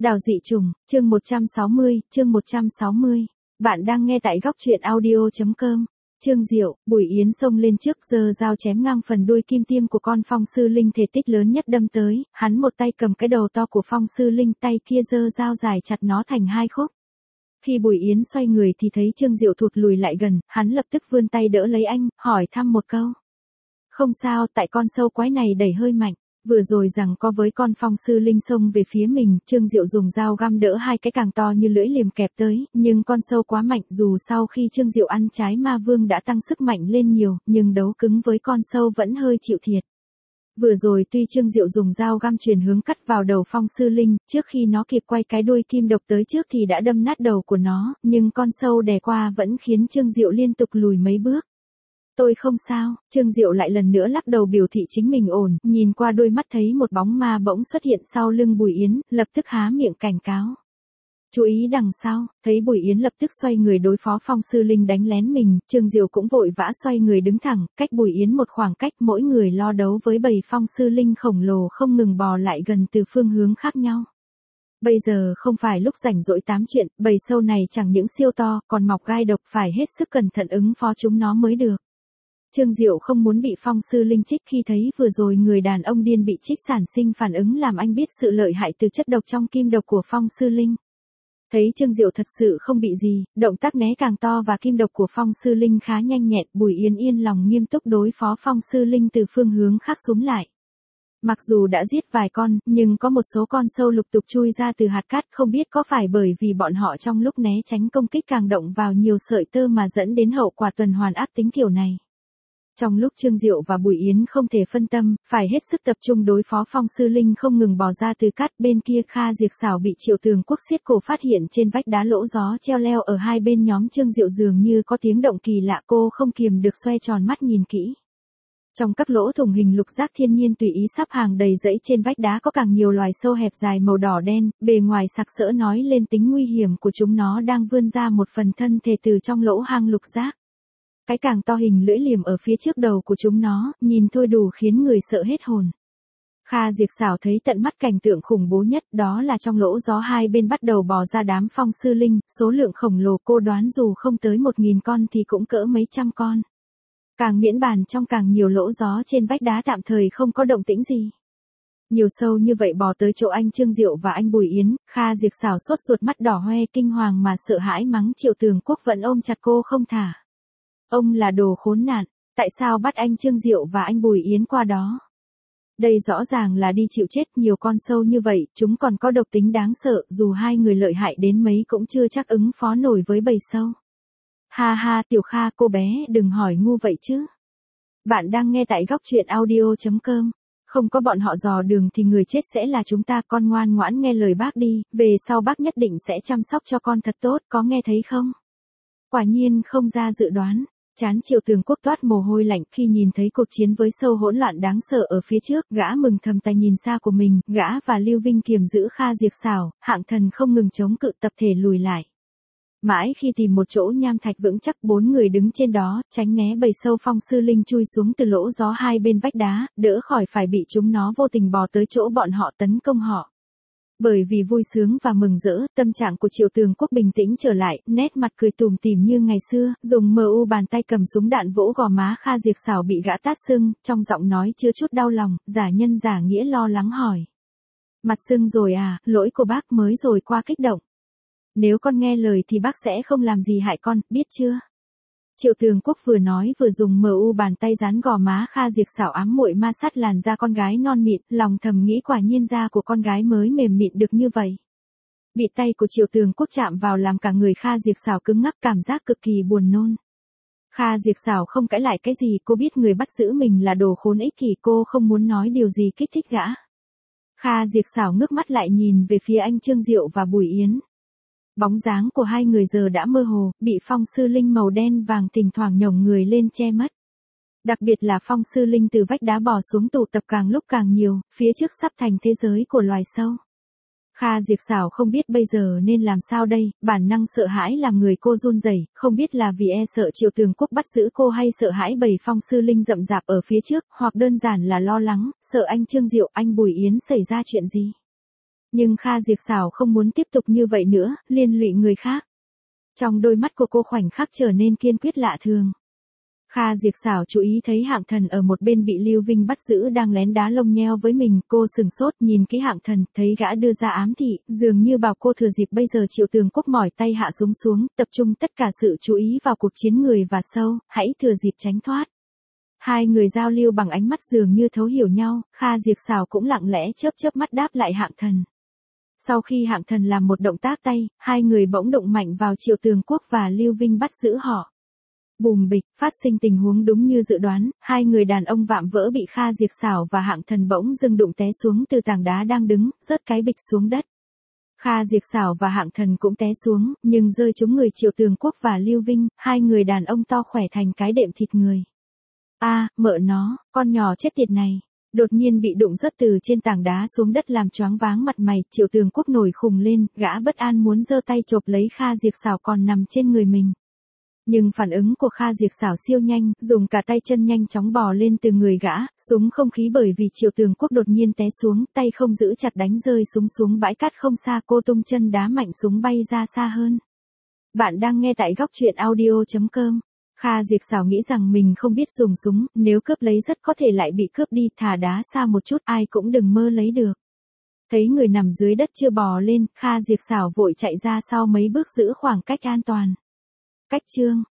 Đào dị trùng, chương 160. Bạn đang nghe tại góc truyện audio.com. Trương Diệu, Bùi Yến xông lên trước giơ dao chém ngang phần đuôi kim tiêm của con phong sư linh thể tích lớn nhất đâm tới, hắn một tay cầm cái đầu to của phong sư linh, tay kia giơ dao dài chặt nó thành hai khúc. Khi Bùi Yến xoay người thì thấy Trương Diệu thụt lùi lại gần, hắn lập tức vươn tay đỡ lấy anh, hỏi thăm một câu. Không sao, tại con sâu quái này đẩy hơi mạnh. Vừa rồi rằng có với con phong sư linh xông về phía mình, Trương Diệu dùng dao găm đỡ hai cái càng to như lưỡi liềm kẹp tới, nhưng con sâu quá mạnh, dù sau khi Trương Diệu ăn trái ma vương đã tăng sức mạnh lên nhiều, nhưng đấu cứng với con sâu vẫn hơi chịu thiệt. Vừa rồi tuy Trương Diệu dùng dao găm chuyển hướng cắt vào đầu phong sư linh, trước khi nó kịp quay cái đuôi kim độc tới trước thì đã đâm nát đầu của nó, nhưng con sâu đè qua vẫn khiến Trương Diệu liên tục lùi mấy bước. Tôi không sao, Trương Diệu lại lần nữa lắc đầu biểu thị chính mình ổn, nhìn qua đôi mắt thấy một bóng ma bỗng xuất hiện sau lưng Bùi Yến, lập tức há miệng cảnh cáo. Chú ý đằng sau, thấy Bùi Yến lập tức xoay người đối phó phong sư linh đánh lén mình, Trương Diệu cũng vội vã xoay người đứng thẳng, cách Bùi Yến một khoảng cách, mỗi người lo đấu với bầy phong sư linh khổng lồ không ngừng bò lại gần từ phương hướng khác nhau. Bây giờ không phải lúc rảnh rỗi tám chuyện, bầy sâu này chẳng những siêu to, còn mọc gai độc, phải hết sức cẩn thận ứng phó chúng nó mới được. Trương Diệu không muốn bị phong sư linh trích, khi thấy vừa rồi người đàn ông điên bị trích sản sinh phản ứng làm anh biết sự lợi hại từ chất độc trong kim độc của phong sư linh. Thấy Trương Diệu thật sự không bị gì, động tác né càng to và kim độc của phong sư linh khá nhanh nhẹn, Bùi Yến yên lòng nghiêm túc đối phó phong sư linh từ phương hướng khác xúm lại. Mặc dù đã giết vài con, nhưng có một số con sâu lục tục chui ra từ hạt cát, không biết có phải bởi vì bọn họ trong lúc né tránh công kích càng động vào nhiều sợi tơ mà dẫn đến hậu quả tuần hoàn ác tính kiểu này. Trong lúc Trương Diệu và Bùi Yến không thể phân tâm, phải hết sức tập trung đối phó phong sư linh không ngừng bò ra từ cát, bên kia Kha Diệp Xảo bị Triệu Tường Quốc siết cổ phát hiện trên vách đá lỗ gió treo leo ở hai bên nhóm Trương Diệu dường như có tiếng động kỳ lạ, cô không kiềm được xoay tròn mắt nhìn kỹ. Trong các lỗ thủng hình lục giác thiên nhiên tùy ý sắp hàng đầy rẫy trên vách đá có càng nhiều loài sâu hẹp dài màu đỏ đen, bề ngoài sặc sỡ nói lên tính nguy hiểm của chúng, nó đang vươn ra một phần thân thể từ trong lỗ hang lục giác. Cái càng to hình lưỡi liềm ở phía trước đầu của chúng nó, nhìn thôi đủ khiến người sợ hết hồn. Kha Diệp Xảo thấy tận mắt cảnh tượng khủng bố nhất, đó là trong lỗ gió hai bên bắt đầu bò ra đám phong sư linh, số lượng khổng lồ, cô đoán dù không tới 1000 con thì cũng cỡ mấy trăm con. Càng miễn bàn trong càng nhiều lỗ gió trên vách đá tạm thời không có động tĩnh gì. Nhiều sâu như vậy bò tới chỗ anh Trương Diệu và anh Bùi Yến, Kha Diệp Xảo sốt ruột, mắt đỏ hoe kinh hoàng mà sợ hãi mắng Triệu Tường Quốc vẫn ôm chặt cô không thả. Ông là đồ khốn nạn, tại sao bắt anh Trương Diệu và anh Bùi Yến qua đó? Đây rõ ràng là đi chịu chết, nhiều con sâu như vậy, chúng còn có độc tính đáng sợ, dù hai người lợi hại đến mấy cũng chưa chắc ứng phó nổi với bầy sâu. Ha ha, Tiểu Kha, cô bé đừng hỏi ngu vậy chứ. Bạn đang nghe tại góc truyện audio.com. Không có bọn họ dò đường thì người chết sẽ là chúng ta, con ngoan ngoãn nghe lời bác đi, về sau bác nhất định sẽ chăm sóc cho con thật tốt, có nghe thấy không? Quả nhiên không ra dự đoán. Chán Triệu Tường Quốc toát mồ hôi lạnh khi nhìn thấy cuộc chiến với sâu hỗn loạn đáng sợ ở phía trước, gã mừng thầm tài nhìn xa của mình, gã và Lưu Vinh kiềm giữ Kha Diệp Xảo, Hạng Thần không ngừng chống cự, tập thể lùi lại. Mãi khi tìm một chỗ nham thạch vững chắc, 4 người đứng trên đó, tránh né bầy sâu phong sư linh chui xuống từ lỗ gió hai bên vách đá, đỡ khỏi phải bị chúng nó vô tình bò tới chỗ bọn họ tấn công họ. Bởi vì vui sướng và mừng rỡ, tâm trạng của Triệu Tường Quốc bình tĩnh trở lại, nét mặt cười tủm tỉm như ngày xưa, dùng bàn tay cầm súng đạn vỗ gò má Kha Diệp Xảo bị gã tát sưng, trong giọng nói chứa chút đau lòng, giả nhân giả nghĩa lo lắng hỏi. Mặt sưng rồi à, lỗi của bác mới rồi qua kích động. Nếu con nghe lời thì bác sẽ không làm gì hại con, biết chưa? Triệu Tường Quốc vừa nói vừa dùng bàn tay dán gò má Kha Diệp Xảo ám muội ma sát làn da con gái non mịn, lòng thầm nghĩ quả nhiên da của con gái mới mềm mịn được như vậy. Bị tay của Triệu Tường Quốc chạm vào làm cả người Kha Diệp Xảo cứng ngắc, cảm giác cực kỳ buồn nôn. Kha Diệp Xảo không cãi lại cái gì, cô biết người bắt giữ mình là đồ khốn ích kỷ, cô không muốn nói điều gì kích thích gã. Kha Diệp Xảo ngước mắt lại nhìn về phía anh Trương Diệu và Bùi Yến. Bóng dáng của hai người giờ đã mơ hồ, bị phong sư linh màu đen vàng thỉnh thoảng nhổng người lên che mất. Đặc biệt là phong sư linh từ vách đá bò xuống tụ tập càng lúc càng nhiều, phía trước sắp thành thế giới của loài sâu. Kha Diệp Xảo không biết bây giờ nên làm sao đây, bản năng sợ hãi làm người cô run rẩy, không biết là vì e sợ Triệu Tường Quốc bắt giữ cô hay sợ hãi bầy phong sư linh rậm rạp ở phía trước, hoặc đơn giản là lo lắng, sợ anh Trương Diệu, anh Bùi Yến xảy ra chuyện gì. Nhưng Kha Diệp Xảo không muốn tiếp tục như vậy nữa, liên lụy người khác. Trong đôi mắt của cô khoảnh khắc trở nên kiên quyết lạ thường. Kha Diệp Xảo chú ý thấy Hạng Thần ở một bên bị Lưu Vinh bắt giữ đang lén đá lông nheo với mình, cô sừng sốt nhìn kỹ Hạng Thần, thấy gã đưa ra ám thị, dường như bảo cô thừa dịp bây giờ Triệu Tường Quốc mỏi tay hạ súng xuống, tập trung tất cả sự chú ý vào cuộc chiến người và sâu, hãy thừa dịp tránh thoát. Hai người giao lưu bằng ánh mắt dường như thấu hiểu nhau, Kha Diệp Xảo cũng lặng lẽ chớp chớp mắt đáp lại Hạng Thần. Sau khi Hạng Thần làm một động tác tay, hai người bỗng đụng mạnh vào Triệu Tường Quốc và Lưu Vinh bắt giữ họ. Bùm bịch, phát sinh tình huống đúng như dự đoán, hai người đàn ông vạm vỡ bị Kha Diệp Xảo và Hạng Thần bỗng dưng đụng té xuống từ tảng đá đang đứng, rớt cái bịch xuống đất. Kha Diệp Xảo và Hạng Thần cũng té xuống, nhưng rơi trúng người Triệu Tường Quốc và Lưu Vinh, hai người đàn ông to khỏe thành cái đệm thịt người. Mợ nó, con nhỏ chết tiệt này. Đột nhiên bị đụng rớt từ trên tảng đá xuống đất làm choáng váng mặt mày, Triệu Tường Quốc nổi khùng lên, gã bất an muốn giơ tay chộp lấy Kha Diệp Xảo còn nằm trên người mình. Nhưng phản ứng của Kha Diệp Xảo siêu nhanh, dùng cả tay chân nhanh chóng bò lên từ người gã, súng không khí bởi vì Triệu Tường Quốc đột nhiên té xuống, tay không giữ chặt đánh rơi súng xuống bãi cát không xa, cô tung chân đá mạnh súng bay ra xa hơn. Bạn đang nghe tại góc truyện audio.com. Kha Diệp Xảo nghĩ rằng mình không biết dùng súng, nếu cướp lấy rất có thể lại bị cướp đi, thả đá xa một chút ai cũng đừng mơ lấy được. Thấy người nằm dưới đất chưa bò lên, Kha Diệp Xảo vội chạy ra sau mấy bước giữ khoảng cách an toàn. Cách chương